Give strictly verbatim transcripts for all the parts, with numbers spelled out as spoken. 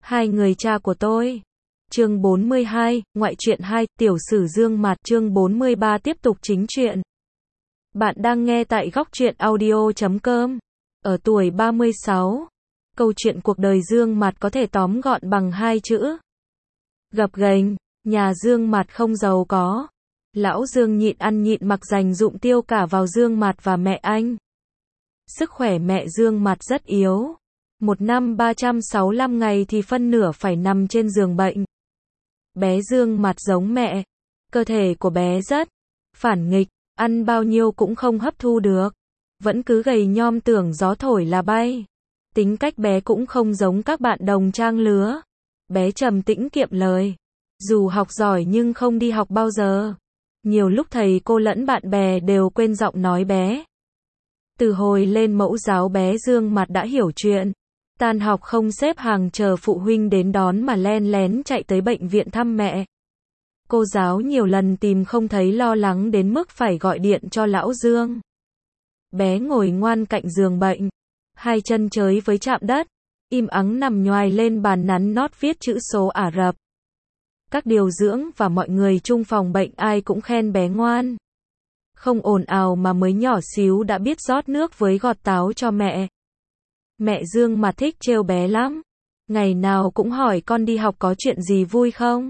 Hai người cha của tôi. Chương bốn mươi hai, ngoại truyện hai, tiểu sử Dương Mạt. Chương bốn mươi ba, tiếp tục chính truyện. Bạn đang nghe tại góc truyện audio chấm com. Ở tuổi ba mươi sáu, câu chuyện cuộc đời Dương Mạt có thể tóm gọn bằng hai chữ: gập ghềnh. Nhà Dương Mạt không giàu có. Lão Dương nhịn ăn nhịn mặc dành dụm tiêu cả vào Dương Mạt và mẹ anh. Sức khỏe mẹ Dương Mạt rất yếu. Một năm ba trăm sáu mươi lăm ngày thì phân nửa phải nằm trên giường bệnh. Bé Dương Mạt giống mẹ. Cơ thể của bé rất phản nghịch, ăn bao nhiêu cũng không hấp thu được. Vẫn cứ gầy nhom tưởng gió thổi là bay. Tính cách bé cũng không giống các bạn đồng trang lứa. Bé trầm tĩnh kiệm lời. Dù học giỏi nhưng không đi học bao giờ. Nhiều lúc thầy cô lẫn bạn bè đều quên giọng nói bé. Từ hồi lên mẫu giáo bé Dương Mạt đã hiểu chuyện. Tan học không xếp hàng chờ phụ huynh đến đón mà len lén chạy tới bệnh viện thăm mẹ. Cô giáo nhiều lần tìm không thấy lo lắng đến mức phải gọi điện cho lão Dương. Bé ngồi ngoan cạnh giường bệnh, hai chân chới với chạm đất, im ắng nằm nhoài lên bàn nắn nót viết chữ số Ả Rập. Các điều dưỡng và mọi người chung phòng bệnh ai cũng khen bé ngoan. Không ồn ào mà mới nhỏ xíu đã biết rót nước với gọt táo cho mẹ. Mẹ Dương Mạt thích trêu bé lắm. Ngày nào cũng hỏi con đi học có chuyện gì vui không?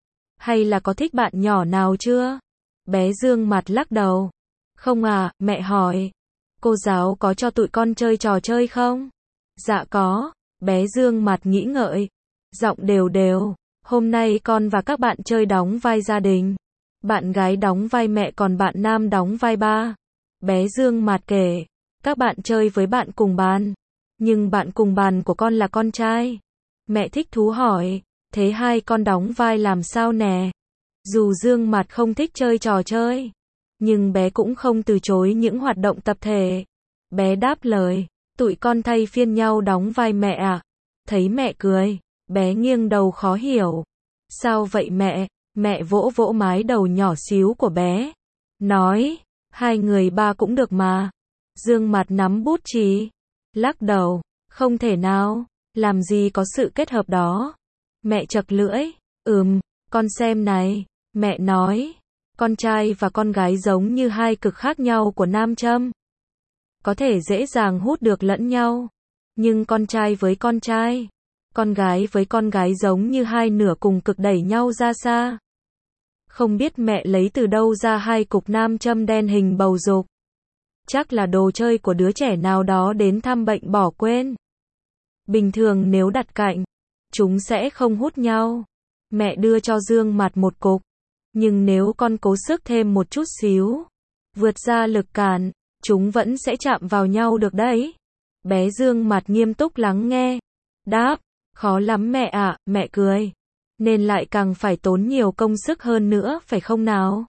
Hay là có thích bạn nhỏ nào chưa? Bé Dương Mạt lắc đầu. Không à, mẹ hỏi. Cô giáo có cho tụi con chơi trò chơi không? Dạ có. Bé Dương Mạt nghĩ ngợi. Giọng đều đều. Hôm nay con và các bạn chơi đóng vai gia đình. Bạn gái đóng vai mẹ còn bạn nam đóng vai ba. Bé Dương Mạt kể. Các bạn chơi với bạn cùng bàn. Nhưng bạn cùng bàn của con là con trai. Mẹ thích thú hỏi, thế hai con đóng vai làm sao nè? Dù Dương Mạt không thích chơi trò chơi, nhưng bé cũng không từ chối những hoạt động tập thể. Bé đáp lời, tụi con thay phiên nhau đóng vai mẹ ạ. Thấy mẹ cười, bé nghiêng đầu khó hiểu. Sao vậy mẹ? Mẹ vỗ vỗ mái đầu nhỏ xíu của bé. Nói, hai người ba cũng được mà. Dương Mạt nắm bút chì. Lắc đầu, không thể nào, làm gì có sự kết hợp đó. Mẹ chật lưỡi, ừm, con xem này, mẹ nói, con trai và con gái giống như hai cực khác nhau của nam châm. Có thể dễ dàng hút được lẫn nhau, nhưng con trai với con trai, con gái với con gái giống như hai nửa cùng cực đẩy nhau ra xa. Không biết mẹ lấy từ đâu ra hai cục nam châm đen hình bầu dục. Chắc là đồ chơi của đứa trẻ nào đó đến thăm bệnh bỏ quên. Bình thường nếu đặt cạnh, chúng sẽ không hút nhau. Mẹ đưa cho Dương Mạt một cục. Nhưng nếu con cố sức thêm một chút xíu, vượt ra lực cản, chúng vẫn sẽ chạm vào nhau được đấy. Bé Dương Mạt nghiêm túc lắng nghe. Đáp, khó lắm mẹ ạ, mẹ cười. Nên lại càng phải tốn nhiều công sức hơn nữa, phải không nào?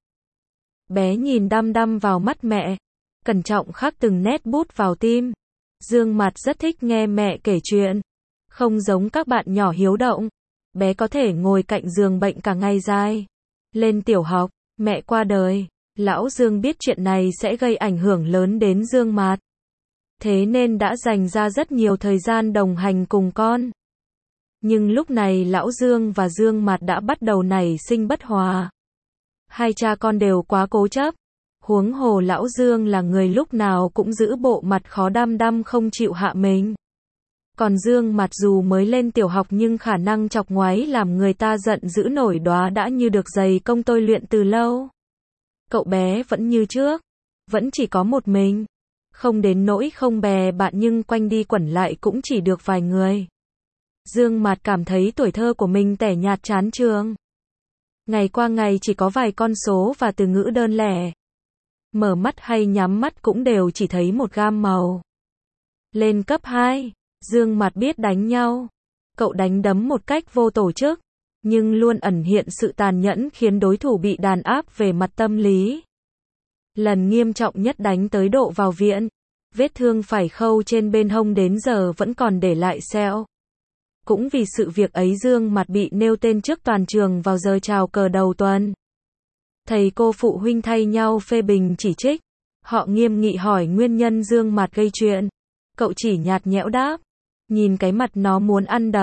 Bé nhìn đăm đăm vào mắt mẹ. Cẩn trọng khắc từng nét bút vào tim. Dương Mạt rất thích nghe mẹ kể chuyện. Không giống các bạn nhỏ hiếu động. Bé có thể ngồi cạnh giường bệnh cả ngày dài. Lên tiểu học, mẹ qua đời. Lão Dương biết chuyện này sẽ gây ảnh hưởng lớn đến Dương Mạt. Thế nên đã dành ra rất nhiều thời gian đồng hành cùng con. Nhưng lúc này Lão Dương và Dương Mạt đã bắt đầu nảy sinh bất hòa. Hai cha con đều quá cố chấp. Huống hồ Lão Dương là người lúc nào cũng giữ bộ mặt khó đăm đăm không chịu hạ mình. Còn Dương Mạt dù mới lên tiểu học nhưng khả năng chọc ngoáy làm người ta giận dữ nổi đóa đã như được dày công tôi luyện từ lâu. Cậu bé vẫn như trước, vẫn chỉ có một mình. Không đến nỗi không bè bạn nhưng quanh đi quẩn lại cũng chỉ được vài người. Dương Mạt cảm thấy tuổi thơ của mình tẻ nhạt chán trường. Ngày qua ngày chỉ có vài con số và từ ngữ đơn lẻ. Mở mắt hay nhắm mắt cũng đều chỉ thấy một gam màu. Lên cấp hai, Dương Mạt biết đánh nhau. Cậu đánh đấm một cách vô tổ chức, nhưng luôn ẩn hiện sự tàn nhẫn khiến đối thủ bị đàn áp về mặt tâm lý. Lần nghiêm trọng nhất đánh tới độ vào viện. Vết thương phải khâu trên bên hông đến giờ vẫn còn để lại sẹo. Cũng vì sự việc ấy Dương Mạt bị nêu tên trước toàn trường vào giờ chào cờ đầu tuần. Thầy cô phụ huynh thay nhau phê bình chỉ trích. Họ nghiêm nghị hỏi nguyên nhân Dương Mạt gây chuyện. Cậu chỉ nhạt nhẽo đáp. Nhìn cái mặt nó muốn ăn đập.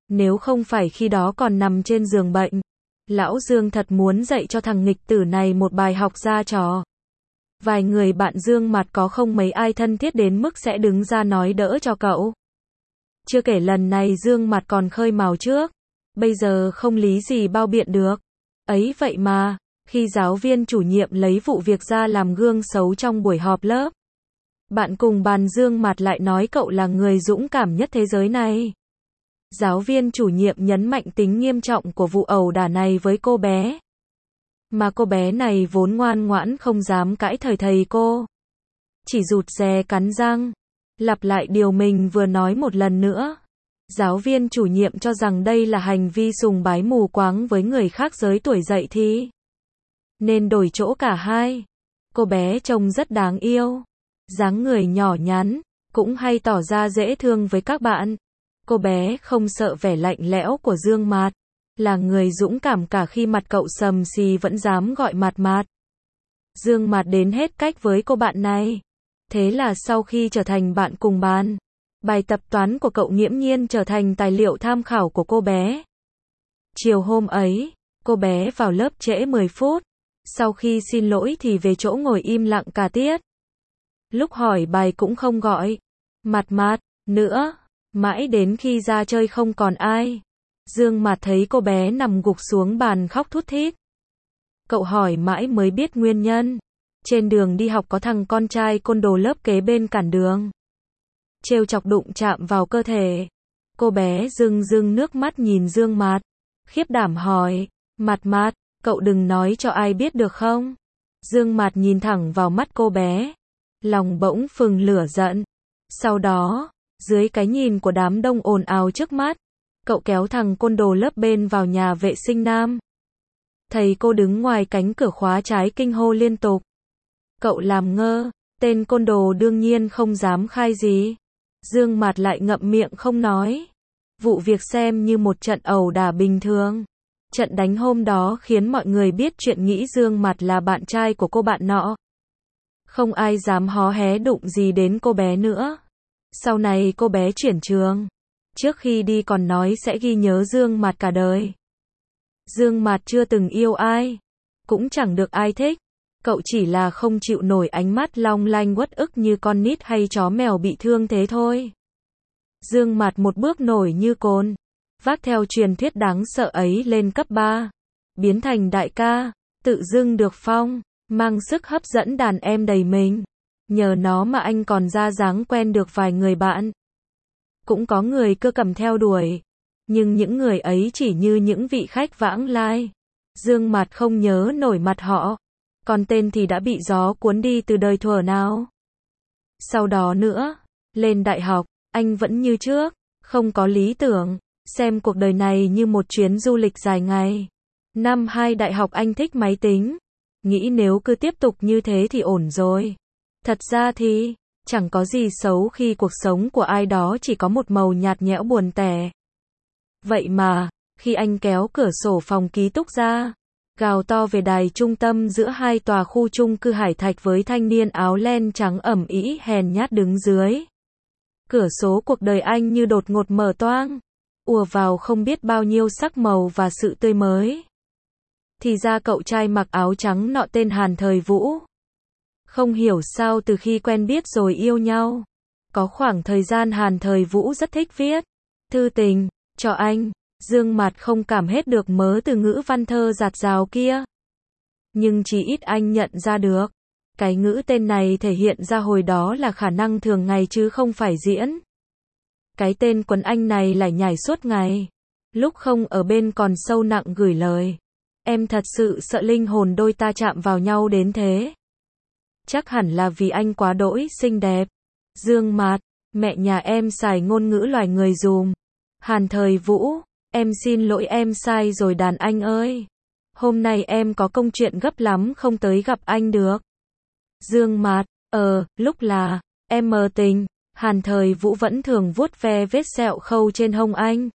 Nếu không phải khi đó còn nằm trên giường bệnh, lão Dương thật muốn dạy cho thằng nghịch tử này một bài học ra trò. Vài người bạn Dương Mạt có không mấy ai thân thiết đến mức sẽ đứng ra nói đỡ cho cậu. Chưa kể lần này Dương Mạt còn khơi mào trước, bây giờ không lý gì bao biện được. Ấy vậy mà, khi giáo viên chủ nhiệm lấy vụ việc ra làm gương xấu trong buổi họp lớp, bạn cùng bàn Dương Mạt lại nói cậu là người dũng cảm nhất thế giới này. Giáo viên chủ nhiệm nhấn mạnh tính nghiêm trọng của vụ ẩu đả này với cô bé. Mà cô bé này vốn ngoan ngoãn không dám cãi thời thầy cô. Chỉ rụt rè cắn răng, lặp lại điều mình vừa nói một lần nữa. Giáo viên chủ nhiệm cho rằng đây là hành vi sùng bái mù quáng với người khác giới tuổi dậy thì nên đổi chỗ cả hai. Cô bé trông rất đáng yêu, dáng người nhỏ nhắn, cũng hay tỏ ra dễ thương với các bạn. Cô bé không sợ vẻ lạnh lẽo của Dương Mạt, là người dũng cảm cả khi mặt cậu sầm xì vẫn dám gọi Mạt Mạt. Dương Mạt đến hết cách với cô bạn này. Thế là sau khi trở thành bạn cùng bàn, bài tập toán của cậu nghiễm nhiên trở thành tài liệu tham khảo của cô bé. Chiều hôm ấy, cô bé vào lớp trễ mười phút. Sau khi xin lỗi thì về chỗ ngồi im lặng cả tiết. Lúc hỏi bài cũng không gọi Mạt Mạt nữa. Mãi đến khi ra chơi không còn ai, Dương Mạt thấy cô bé nằm gục xuống bàn khóc thút thít. Cậu hỏi mãi mới biết nguyên nhân. Trên đường đi học có thằng con trai côn đồ lớp kế bên cản đường, trêu chọc đụng chạm vào cơ thể. Cô bé rưng rưng nước mắt nhìn Dương Mạt, khiếp đảm hỏi, Mạt Mạt, cậu đừng nói cho ai biết được không? Dương Mạt nhìn thẳng vào mắt cô bé, lòng bỗng phừng lửa giận. Sau đó, dưới cái nhìn của đám đông ồn ào trước mắt, cậu kéo thằng côn đồ lớp bên vào nhà vệ sinh nam. Thầy cô đứng ngoài cánh cửa khóa trái kinh hô liên tục. Cậu làm ngơ, tên côn đồ đương nhiên không dám khai gì. Dương Mạt lại ngậm miệng không nói. Vụ việc xem như một trận ẩu đả bình thường. Trận đánh hôm đó khiến mọi người biết chuyện nghĩ Dương Mạt là bạn trai của cô bạn nọ. Không ai dám hó hé đụng gì đến cô bé nữa. Sau này cô bé chuyển trường, trước khi đi còn nói sẽ ghi nhớ Dương Mạt cả đời. Dương Mạt chưa từng yêu ai, cũng chẳng được ai thích. Cậu chỉ là không chịu nổi ánh mắt long lanh uất ức như con nít hay chó mèo bị thương thế thôi. Dương Mạt một bước nổi như cồn, vác theo truyền thuyết đáng sợ ấy lên cấp ba, biến thành đại ca, tự dưng được phong, mang sức hấp dẫn đàn em đầy mình. Nhờ nó mà anh còn ra dáng quen được vài người bạn. Cũng có người cơ cầm theo đuổi, nhưng những người ấy chỉ như những vị khách vãng lai. Dương Mạt không nhớ nổi mặt họ, còn tên thì đã bị gió cuốn đi từ đời thuở nào. Sau đó nữa, lên đại học, anh vẫn như trước, không có lý tưởng, xem cuộc đời này như một chuyến du lịch dài ngày. Năm hai đại học anh thích máy tính, nghĩ nếu cứ tiếp tục như thế thì ổn rồi. Thật ra thì, chẳng có gì xấu khi cuộc sống của ai đó chỉ có một màu nhạt nhẽo buồn tẻ. Vậy mà, khi anh kéo cửa sổ phòng ký túc ra, gào to về đài trung tâm giữa hai tòa khu chung cư Hải Thạch với thanh niên áo len trắng ẩm ĩ hèn nhát đứng dưới. Cửa số cuộc đời anh như đột ngột mở toang, ùa vào không biết bao nhiêu sắc màu và sự tươi mới. Thì ra cậu trai mặc áo trắng nọ tên Hàn Thời Vũ. Không hiểu sao từ khi quen biết rồi yêu nhau, có khoảng thời gian Hàn Thời Vũ rất thích viết thư tình cho anh. Dương Mạt không cảm hết được mớ từ ngữ văn thơ dạt dào kia. Nhưng chỉ ít anh nhận ra được, cái ngữ tên này thể hiện ra hồi đó là khả năng thường ngày chứ không phải diễn. Cái tên quấn anh này lại nhảy suốt ngày, lúc không ở bên còn sâu nặng gửi lời. Em thật sự sợ linh hồn đôi ta chạm vào nhau đến thế. Chắc hẳn là vì anh quá đỗi xinh đẹp. Dương Mạt, mẹ nhà em xài ngôn ngữ loài người dùm. Hàn Thời Vũ, em xin lỗi em sai rồi đàn anh ơi. Hôm nay em có công chuyện gấp lắm không tới gặp anh được. Dương Mạt, ờ, lúc là, em mờ tình. Hàn Thời Vũ vẫn thường vuốt ve vết sẹo khâu trên hông anh.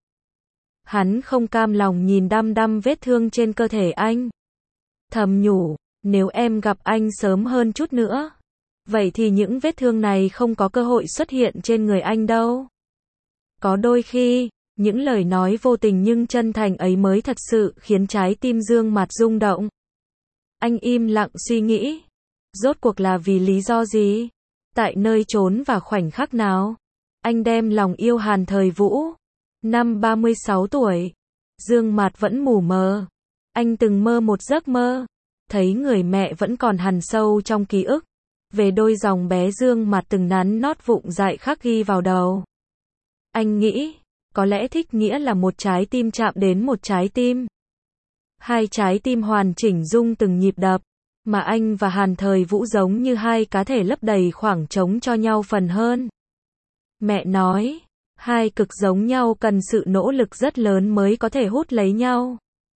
Hắn không cam lòng nhìn đăm đăm vết thương trên cơ thể anh. Thầm nhủ, nếu em gặp anh sớm hơn chút nữa, vậy thì những vết thương này không có cơ hội xuất hiện trên người anh đâu. Có đôi khi, Những lời nói vô tình nhưng chân thành ấy mới thật sự khiến trái tim Dương Mạt rung động. Anh im lặng suy nghĩ. Rốt cuộc là vì lý do gì? Tại nơi chốn và khoảnh khắc nào? Anh đem lòng yêu Hàn Thời Vũ. Năm ba mươi sáu tuổi. Dương Mạt vẫn mù mờ. Anh từng mơ một giấc mơ. Thấy người mẹ vẫn còn hằn sâu trong ký ức. Về đôi dòng bé Dương Mạt từng nắn nót vụng dại khắc ghi vào đầu. Anh nghĩ, có lẽ thích nghĩa là một trái tim chạm đến một trái tim. Hai trái tim hoàn chỉnh rung từng nhịp đập. Mà anh và Hàn Thời Vũ giống như hai cá thể lấp đầy khoảng trống cho nhau phần hơn. Mẹ nói, hai cực giống nhau cần sự nỗ lực rất lớn mới có thể hút lấy nhau.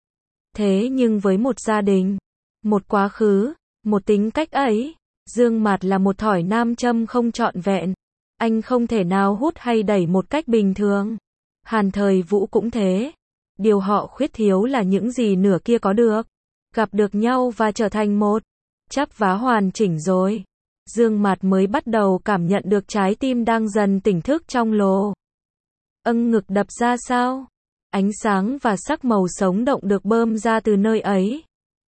Thế nhưng với một gia đình, một quá khứ, một tính cách ấy, Dương Mạt là một thỏi nam châm không trọn vẹn. Anh không thể nào hút hay đẩy một cách bình thường. Hàn Thời Vũ cũng thế. Điều họ khuyết thiếu là những gì nửa kia có được. Gặp được nhau và trở thành một. Chắp vá hoàn chỉnh rồi. Dương Mạt mới bắt đầu cảm nhận được trái tim đang dần tỉnh thức trong lồ. Âng ngực đập ra sao? Ánh sáng và sắc màu sống động được bơm ra từ nơi ấy.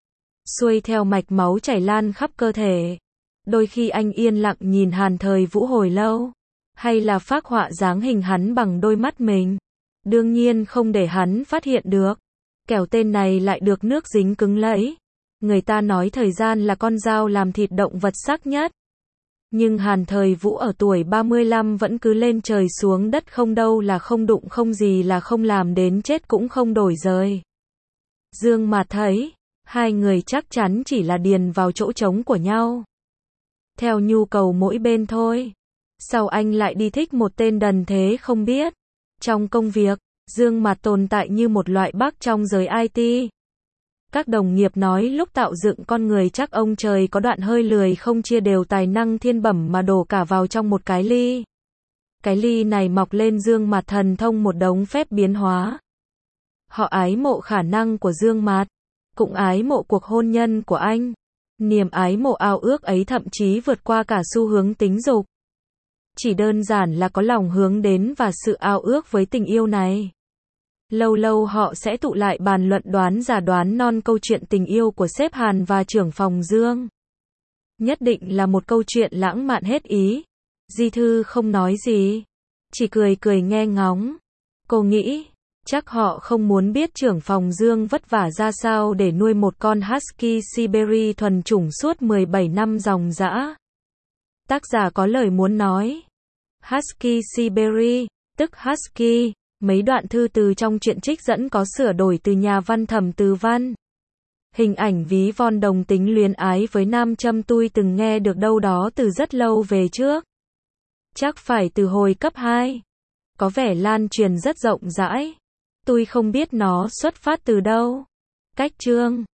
Xuôi theo mạch máu chảy lan khắp cơ thể. Đôi khi anh yên lặng nhìn Hàn Thời Vũ hồi lâu. Hay là phác họa dáng hình hắn bằng đôi mắt mình. Đương nhiên không để hắn phát hiện được. Kẻo tên này lại được nước dính cứng lẫy. Người ta nói thời gian là con dao làm thịt động vật sắc nhất. Nhưng Hàn Thời Vũ ở tuổi ba mươi lăm vẫn cứ lên trời xuống đất, không đâu là không đụng, không gì là không làm, đến chết cũng không đổi rời. Dương Mạt thấy, hai người chắc chắn chỉ là điền vào chỗ trống của nhau. Theo nhu cầu mỗi bên thôi. Sao anh lại đi thích một tên đần thế không biết? Trong công việc, Dương Mạt tồn tại như một loại bug trong giới i tê. Các đồng nghiệp nói lúc tạo dựng con người chắc ông trời có đoạn hơi lười không chia đều tài năng thiên bẩm mà đổ cả vào trong một cái ly. Cái ly này mọc lên Dương Mạt thần thông một đống phép biến hóa. Họ ái mộ khả năng của Dương Mạt, cũng ái mộ cuộc hôn nhân của anh. Niềm ái mộ ao ước ấy thậm chí vượt qua cả xu hướng tính dục. Chỉ đơn giản là có lòng hướng đến và sự ao ước với tình yêu này. Lâu lâu họ sẽ tụ lại bàn luận đoán giả đoán non câu chuyện tình yêu của sếp Hàn và trưởng phòng Dương. Nhất định là một câu chuyện lãng mạn hết ý. Di Thư không nói gì, chỉ cười cười nghe ngóng. Cô nghĩ, chắc họ không muốn biết trưởng phòng Dương vất vả ra sao để nuôi một con Husky Siberia thuần chủng suốt mười bảy năm dòng dã. Tác giả có lời muốn nói. Husky Siberia, tức Husky. Mấy đoạn thư từ trong truyện trích dẫn có sửa đổi từ nhà văn Thẩm Từ Văn. Hình ảnh ví von đồng tính luyến ái với nam châm tôi từng nghe được đâu đó từ rất lâu về trước. Chắc phải từ hồi cấp hai. Có vẻ lan truyền rất rộng rãi. Tôi không biết nó xuất phát từ đâu. Cách chương